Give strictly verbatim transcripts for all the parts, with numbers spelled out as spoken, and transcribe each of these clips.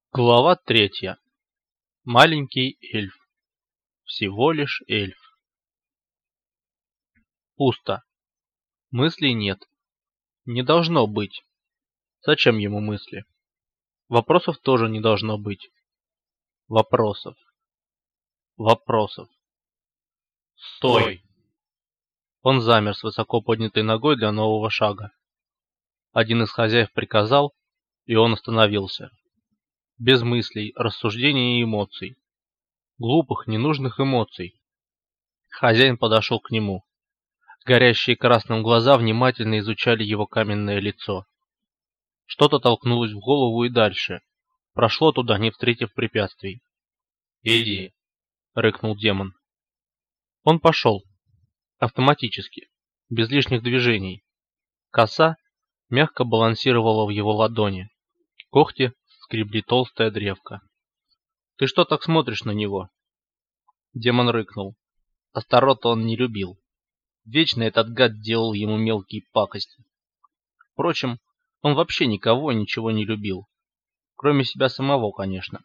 Глава третья. Маленький эльф. Всего лишь эльф. Пусто. Мыслей нет. Не должно быть. Зачем ему мысли? Вопросов тоже не должно быть. Вопросов. Вопросов. Стой! Он замер с высоко поднятой ногой для нового шага. Один из хозяев приказал, и он остановился. Без мыслей, рассуждений и эмоций. Глупых, ненужных эмоций. Хозяин подошел к нему. Горящие красным глаза внимательно изучали его каменное лицо. Что-то толкнулось в голову и дальше. Прошло туда, не встретив препятствий. «Иди», — рыкнул демон. Он пошел. Автоматически. Без лишних движений. Коса мягко балансировала в его ладони. Когти скребли толстая древко. «Ты что так смотришь на него?» Демон рыкнул. Астарота он не любил. Вечно этот гад делал ему мелкие пакости. Впрочем, он вообще никого и ничего не любил. Кроме себя самого, конечно.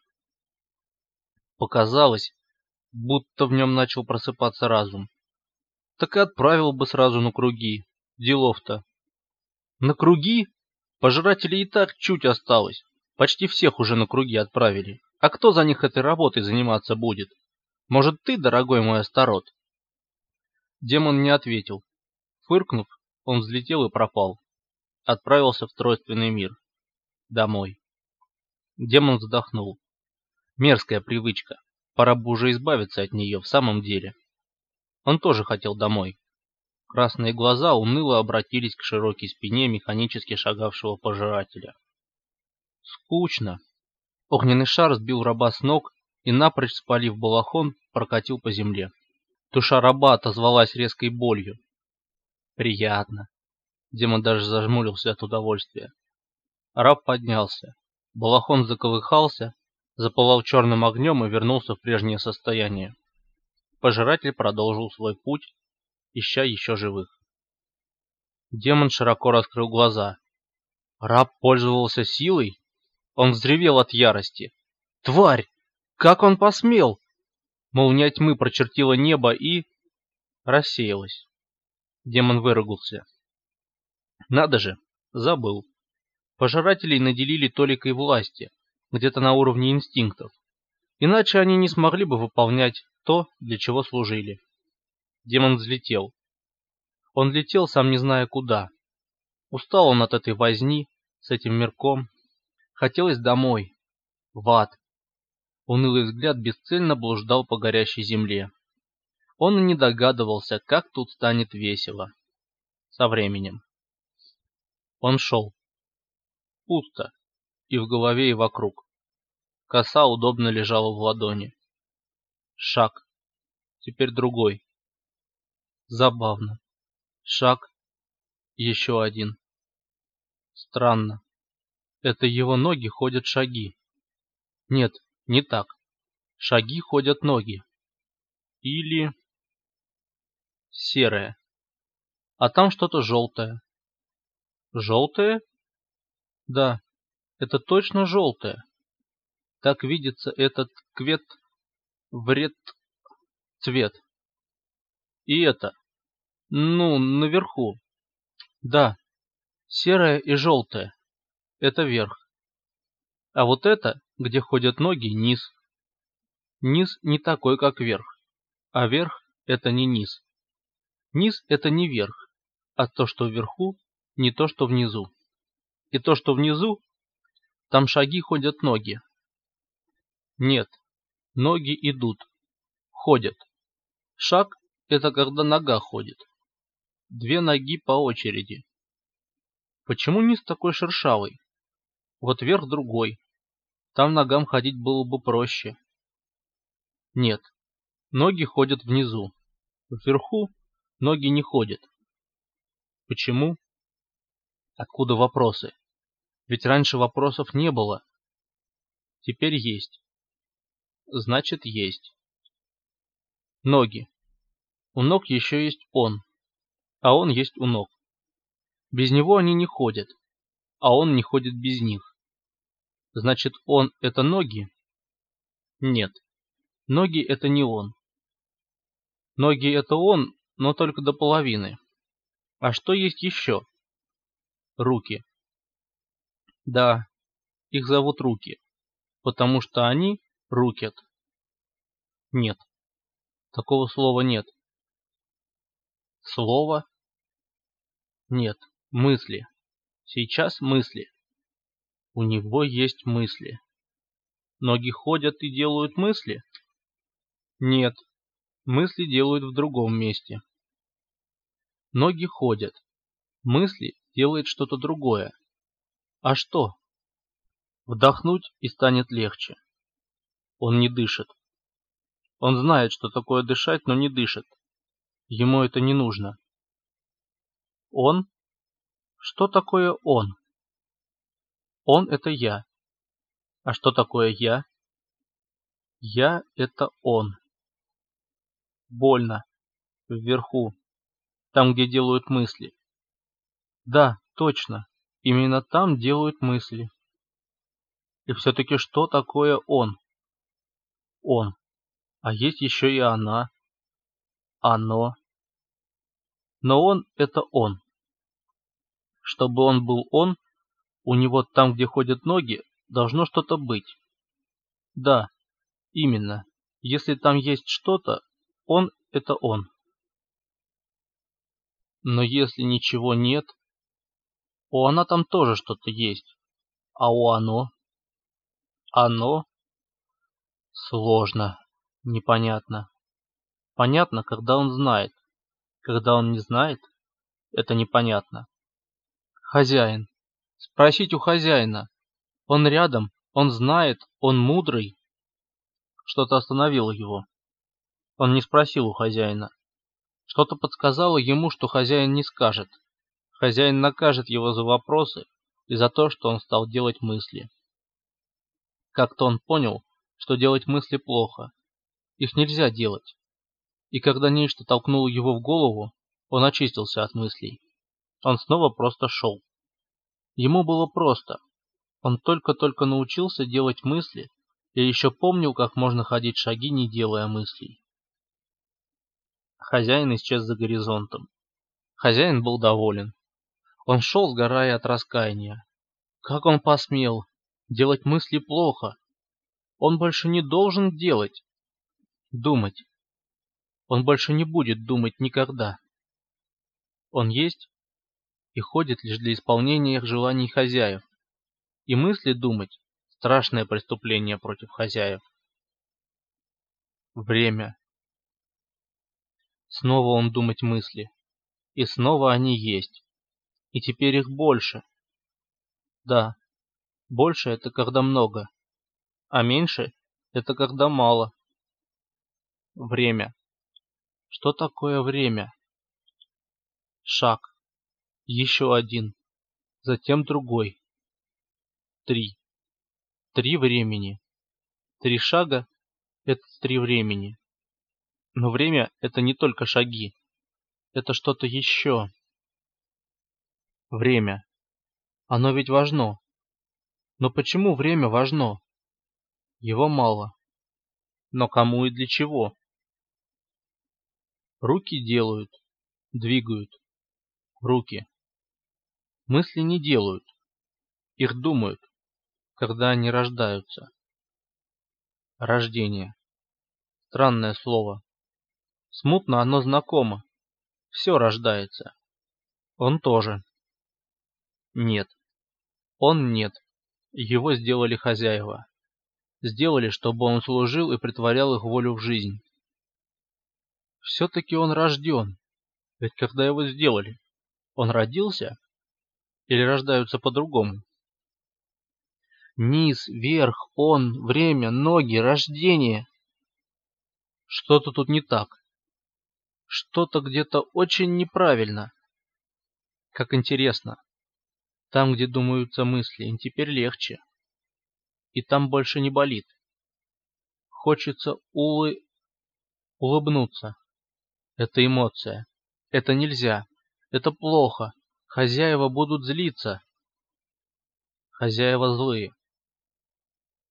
Показалось, будто в нем начал просыпаться разум. Так и отправил бы сразу на круги. Делов-то. На круги? Пожирателей и так чуть осталось. Почти всех уже на круги отправили. А кто за них этой работой заниматься будет? Может, ты, дорогой мой Астарот? Демон не ответил. Фыркнув, он взлетел и пропал. Отправился в тройственный мир. Домой. Демон вздохнул. Мерзкая привычка. Пора бы уже избавиться от нее в самом деле. Он тоже хотел домой. Красные глаза уныло обратились к широкой спине механически шагавшего пожирателя. Скучно. Огненный шар сбил раба с ног и, напрочь спалив балахон, прокатил по земле. Душа раба отозвалась резкой болью. Приятно. Демон даже зажмурился от удовольствия. Раб поднялся. Балахон заколыхался, запылал черным огнем и вернулся в прежнее состояние. Пожиратель продолжил свой путь, ища еще живых. Демон широко раскрыл глаза. Раб пользовался силой? Он взревел от ярости. Тварь! Как он посмел? Молния тьмы прочертила небо и... рассеялась. Демон выругался. Надо же, забыл. Пожирателей наделили толикой власти, где-то на уровне инстинктов. Иначе они не смогли бы выполнять то, для чего служили. Демон взлетел. Он летел, сам не зная куда. Устал он от этой возни, с этим мирком. Хотелось домой, в ад. Унылый взгляд бесцельно блуждал по горящей земле. Он и не догадывался, как тут станет весело. Со временем. Он шел. Пусто. И в голове, и вокруг. Коса удобно лежала в ладони. Шаг. Теперь другой. Забавно. Шаг. Еще один. Странно. Это его ноги ходят шаги. Нет, не так. Шаги ходят ноги. Или... серое. А там что-то желтое. Желтое? Да, это точно желтое. Так видится этот квет... вред... цвет. И это... ну, наверху. Да, серое и желтое. Это верх. А вот это, где ходят ноги, низ. Низ не такой, как верх. А верх — это не низ. Низ — это не верх. А то, что вверху, не то, что внизу. И то, что внизу, там шаги ходят ноги. Нет, ноги идут. Ходят. Шаг — это когда нога ходит. Две ноги по очереди. Почему низ такой шершавый? Вот верх другой. Там ногам ходить было бы проще. Нет, ноги ходят внизу. Вверху ноги не ходят. Почему? Откуда вопросы? Ведь раньше вопросов не было. Теперь есть. Значит, есть. Ноги. У ног еще есть он. А он есть у ног. Без него они не ходят. А он не ходит без них. Значит, он — это ноги? Нет, ноги — это не он. Ноги — это он, но только до половины. А что есть еще? Руки. Да, их зовут руки, потому что они рукят. Нет, такого слова нет. Слово? Нет, мысли. Сейчас мысли. У него есть мысли. Ноги ходят и делают мысли? Нет, мысли делают в другом месте. Ноги ходят. Мысли делают что-то другое. А что? Вдохнуть и станет легче. Он не дышит. Он знает, что такое дышать, но не дышит. Ему это не нужно. Он? Что такое он? Он — это я. А что такое я? Я — это он. Больно. Вверху. Там, где делают мысли. Да, точно. Именно там делают мысли. И все-таки что такое он? Он. А есть еще и она. Оно. Но он — это он. Чтобы он был он, у него там, где ходят ноги, должно что-то быть. Да, именно. Если там есть что-то, он — это он. Но если ничего нет, у она там тоже что-то есть. А у оно? Оно? Сложно. Непонятно. Понятно, когда он знает. Когда он не знает, это непонятно. Хозяин. Спросить у хозяина. Он рядом, он знает, он мудрый. Что-то остановило его. Он не спросил у хозяина. Что-то подсказало ему, что хозяин не скажет. Хозяин накажет его за вопросы и за то, что он стал делать мысли. Как-то он понял, что делать мысли плохо. Их нельзя делать. И когда нечто толкнуло его в голову, он очистился от мыслей. Он снова просто шел. Ему было просто. Он только-только научился делать мысли и еще помнил, как можно ходить шаги, не делая мыслей. Хозяин исчез за горизонтом. Хозяин был доволен. Он шел, сгорая от раскаяния. Как он посмел? Делать мысли плохо. Он больше не должен делать. Думать. Он больше не будет думать никогда. Он есть и ходит лишь для исполнения их желаний хозяев. И мысли думать — страшное преступление против хозяев. Время. Снова он думать мысли. И снова они есть. И теперь их больше. Да, больше — это когда много. А меньше — это когда мало. Время. Что такое время? Шаг. Еще один. Затем другой. Три. Три времени. Три шага — это три времени. Но время — это не только шаги. Это что-то еще. Время. Оно ведь важно. Но почему время важно? Его мало. Но кому и для чего? Руки делают, двигают. Руки. Мысли не делают. Их думают, когда они рождаются. Рождение. Странное слово. Смутно оно знакомо. Все рождается. Он тоже. Нет. Он нет. Его сделали хозяева. Сделали, чтобы он служил и претворял их волю в жизнь. Все-таки он рожден. Ведь когда его сделали, он родился? Или рождаются по-другому? Низ, верх, он, время, ноги, рождение. Что-то тут не так. Что-то где-то очень неправильно. Как интересно. Там, где думаются мысли, им теперь легче. И там больше не болит. Хочется улы... улыбнуться. Это эмоция. Это нельзя. Это плохо. Хозяева будут злиться. Хозяева злые.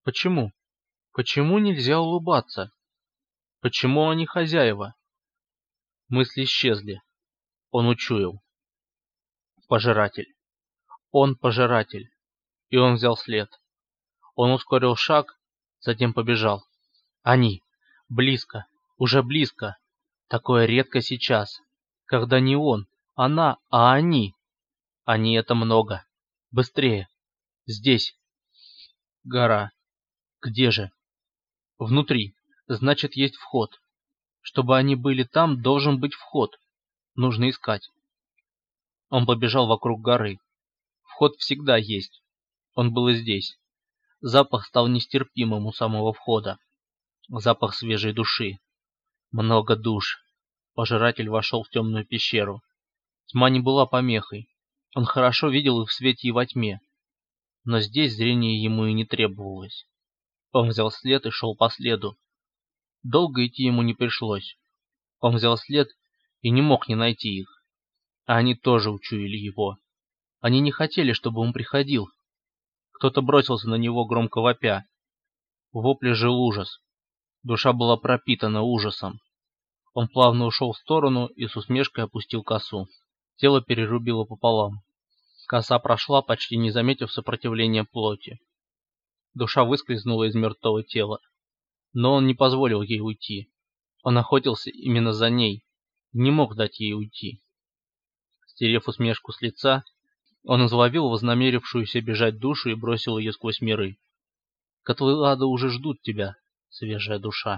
Почему? Почему нельзя улыбаться? Почему они хозяева? Мысли исчезли. Он учуял. Пожиратель. Он пожиратель. И он взял след. Он ускорил шаг, затем побежал. Они. Близко. Уже близко. Такое редко сейчас. Когда не он, она, а они. Они — это много. Быстрее. Здесь. Гора. Где же? Внутри. Значит, есть вход. Чтобы они были там, должен быть вход. Нужно искать. Он побежал вокруг горы. Вход всегда есть. Он был и здесь. Запах стал нестерпимым у самого входа. Запах свежей души. Много душ. Пожиратель вошел в темную пещеру. Тьма не была помехой. Он хорошо видел и в свете, и во тьме. Но здесь зрение ему и не требовалось. Он взял след и шел по следу. Долго идти ему не пришлось. Он взял след и не мог не найти их. А они тоже учуяли его. Они не хотели, чтобы он приходил. Кто-то бросился на него, громко вопя. В вопле жил ужас. Душа была пропитана ужасом. Он плавно ушел в сторону и с усмешкой опустил косу. Тело перерубило пополам. Коса прошла, почти не заметив сопротивления плоти. Душа выскользнула из мертвого тела. Но он не позволил ей уйти. Он охотился именно за ней. Не мог дать ей уйти. Стерев усмешку с лица, он изловил вознамерившуюся бежать душу и бросил ее сквозь миры. Котлы ада уже ждут тебя, свежая душа.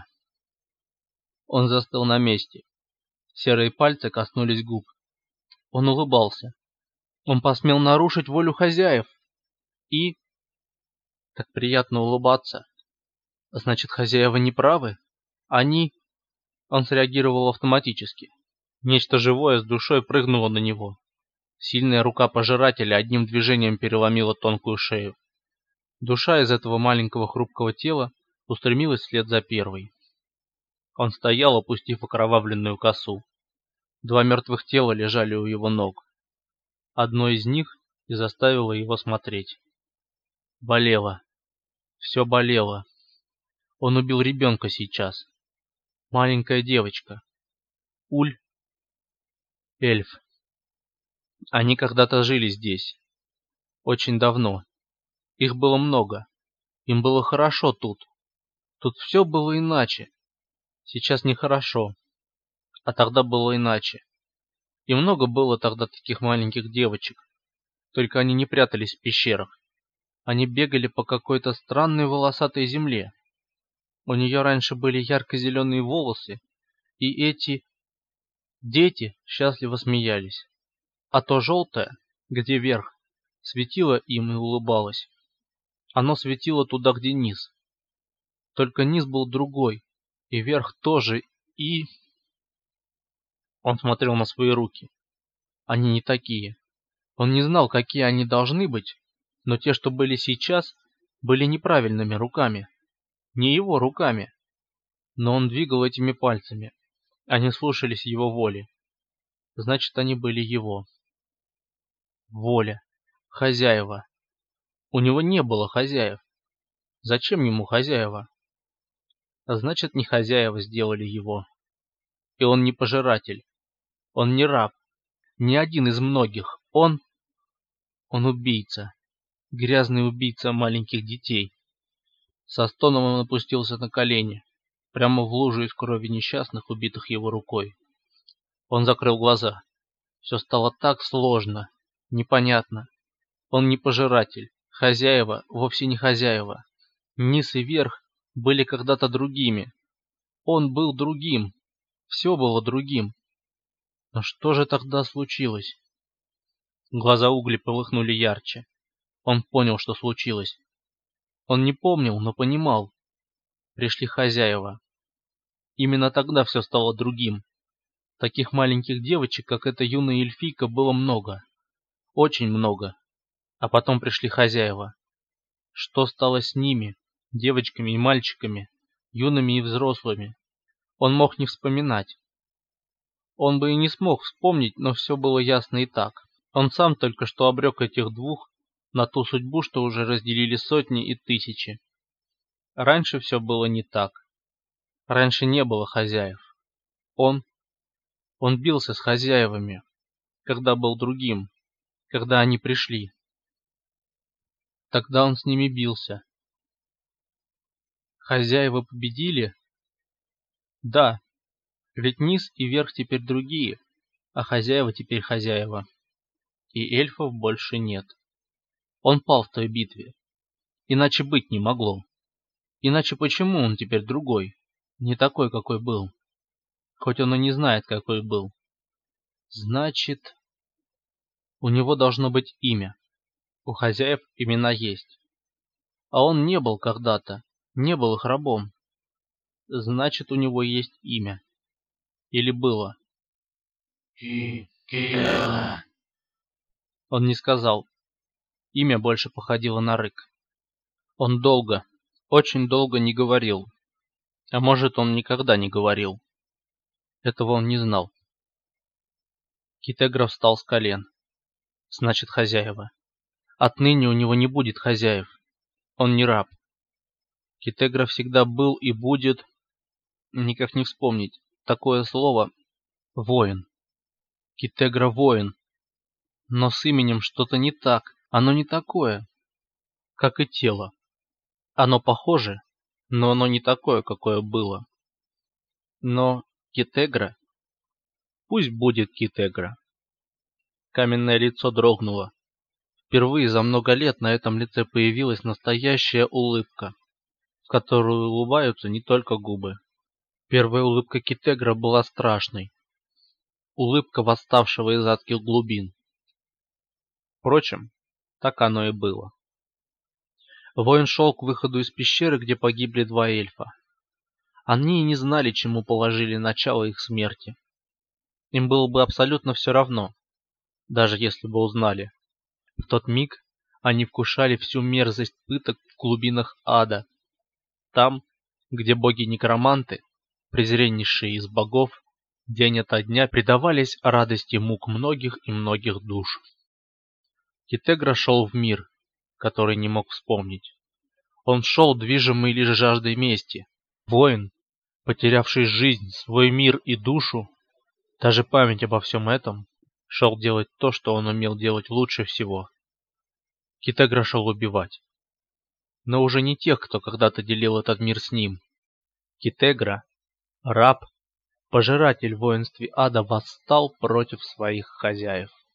Он застыл на месте. Серые пальцы коснулись губ. Он улыбался. Он посмел нарушить волю хозяев. И... Так приятно улыбаться. Значит, хозяева не правы? Они... Он среагировал автоматически. Нечто живое с душой прыгнуло на него. Сильная рука пожирателя одним движением переломила тонкую шею. Душа из этого маленького хрупкого тела устремилась вслед за первой. Он стоял, опустив окровавленную косу. Два мертвых тела лежали у его ног. Одно из них и заставило его смотреть. Болело. Все болело. Он убил ребенка сейчас. Маленькая девочка. Уль. Эльф. Они когда-то жили здесь. Очень давно. Их было много. Им было хорошо тут. Тут все было иначе. Сейчас нехорошо. А тогда было иначе. И много было тогда таких маленьких девочек. Только они не прятались в пещерах. Они бегали по какой-то странной волосатой земле. У нее раньше были ярко-зеленые волосы, и эти дети счастливо смеялись. А то желтое, где верх, светило им и улыбалось. Оно светило туда, где низ. Только низ был другой, и верх тоже, и... Он смотрел на свои руки. Они не такие. Он не знал, какие они должны быть, но те, что были сейчас, были неправильными руками. Не его руками. Но он двигал этими пальцами. Они слушались его воли. Значит, они были его. Воля. Хозяева. У него не было хозяев. Зачем ему хозяева? Значит, не хозяева сделали его. И он не пожиратель. Он не раб. Не один из многих. Он... Он убийца. Грязный убийца маленьких детей. Со стоном он опустился на колени, прямо в лужу из крови несчастных, убитых его рукой. Он закрыл глаза. Все стало так сложно, непонятно. Он не пожиратель. Хозяева вовсе не хозяева. Низ и верх были когда-то другими. Он был другим. Все было другим. Но что же тогда случилось? Глаза Угли полыхнули ярче. Он понял, что случилось. Он не помнил, но понимал. Пришли хозяева. Именно тогда все стало другим. Таких маленьких девочек, как эта юная эльфийка, было много. Очень много. А потом пришли хозяева. Что стало с ними, девочками и мальчиками, юными и взрослыми? Он мог не вспоминать. Он бы и не смог вспомнить, но все было ясно и так. Он сам только что обрек этих двух на ту судьбу, что уже разделили сотни и тысячи. Раньше все было не так. Раньше не было хозяев. Он... Он бился с хозяевами, когда был другим, когда они пришли. Тогда он с ними бился. Хозяева победили? Да, ведь низ и верх теперь другие, а хозяева теперь хозяева. И эльфов больше нет. Он пал в той битве. Иначе быть не могло. Иначе почему он теперь другой? Не такой, какой был. Хоть он и не знает, какой был. Значит, у него должно быть имя. У хозяев имена есть. А он не был когда-то, не был их рабом. Значит, у него есть имя. Или было. Кикела. Он не сказал. Имя больше походило на рык. Он долго, очень долго не говорил. А может, он никогда не говорил. Этого он не знал. Китегра встал с колен. Значит, хозяева. Отныне у него не будет хозяев. Он не раб. Китегра всегда был и будет... Никак не вспомнить. Такое слово... Воин. Китегра воин. Но с именем что-то не так. Оно не такое. Как и тело. Оно похоже, но оно не такое, какое было. Но Китегра... Пусть будет Китегра. Каменное лицо дрогнуло. Впервые за много лет на этом лице появилась настоящая улыбка, в которую улыбаются не только губы. Первая улыбка Китегра была страшной. Улыбка восставшего из адских глубин. Впрочем, так оно и было. Воин шел к выходу из пещеры, где погибли два эльфа. Они и не знали, чему положили начало их смерти. Им было бы абсолютно все равно, даже если бы узнали. В тот миг они вкушали всю мерзость пыток в глубинах ада. Там, где боги-некроманты, презреннейшие из богов, день ото дня предавались радости мук многих и многих душ. Китегра шел в мир, который не мог вспомнить. Он шел, движимый лишь жаждой мести. Воин, потерявший жизнь, свой мир и душу, даже память обо всем этом, шел делать то, что он умел делать лучше всего. Китегра шел убивать. Но уже не тех, кто когда-то делил этот мир с ним. Китегра, раб, пожиратель в воинстве ада, восстал против своих хозяев.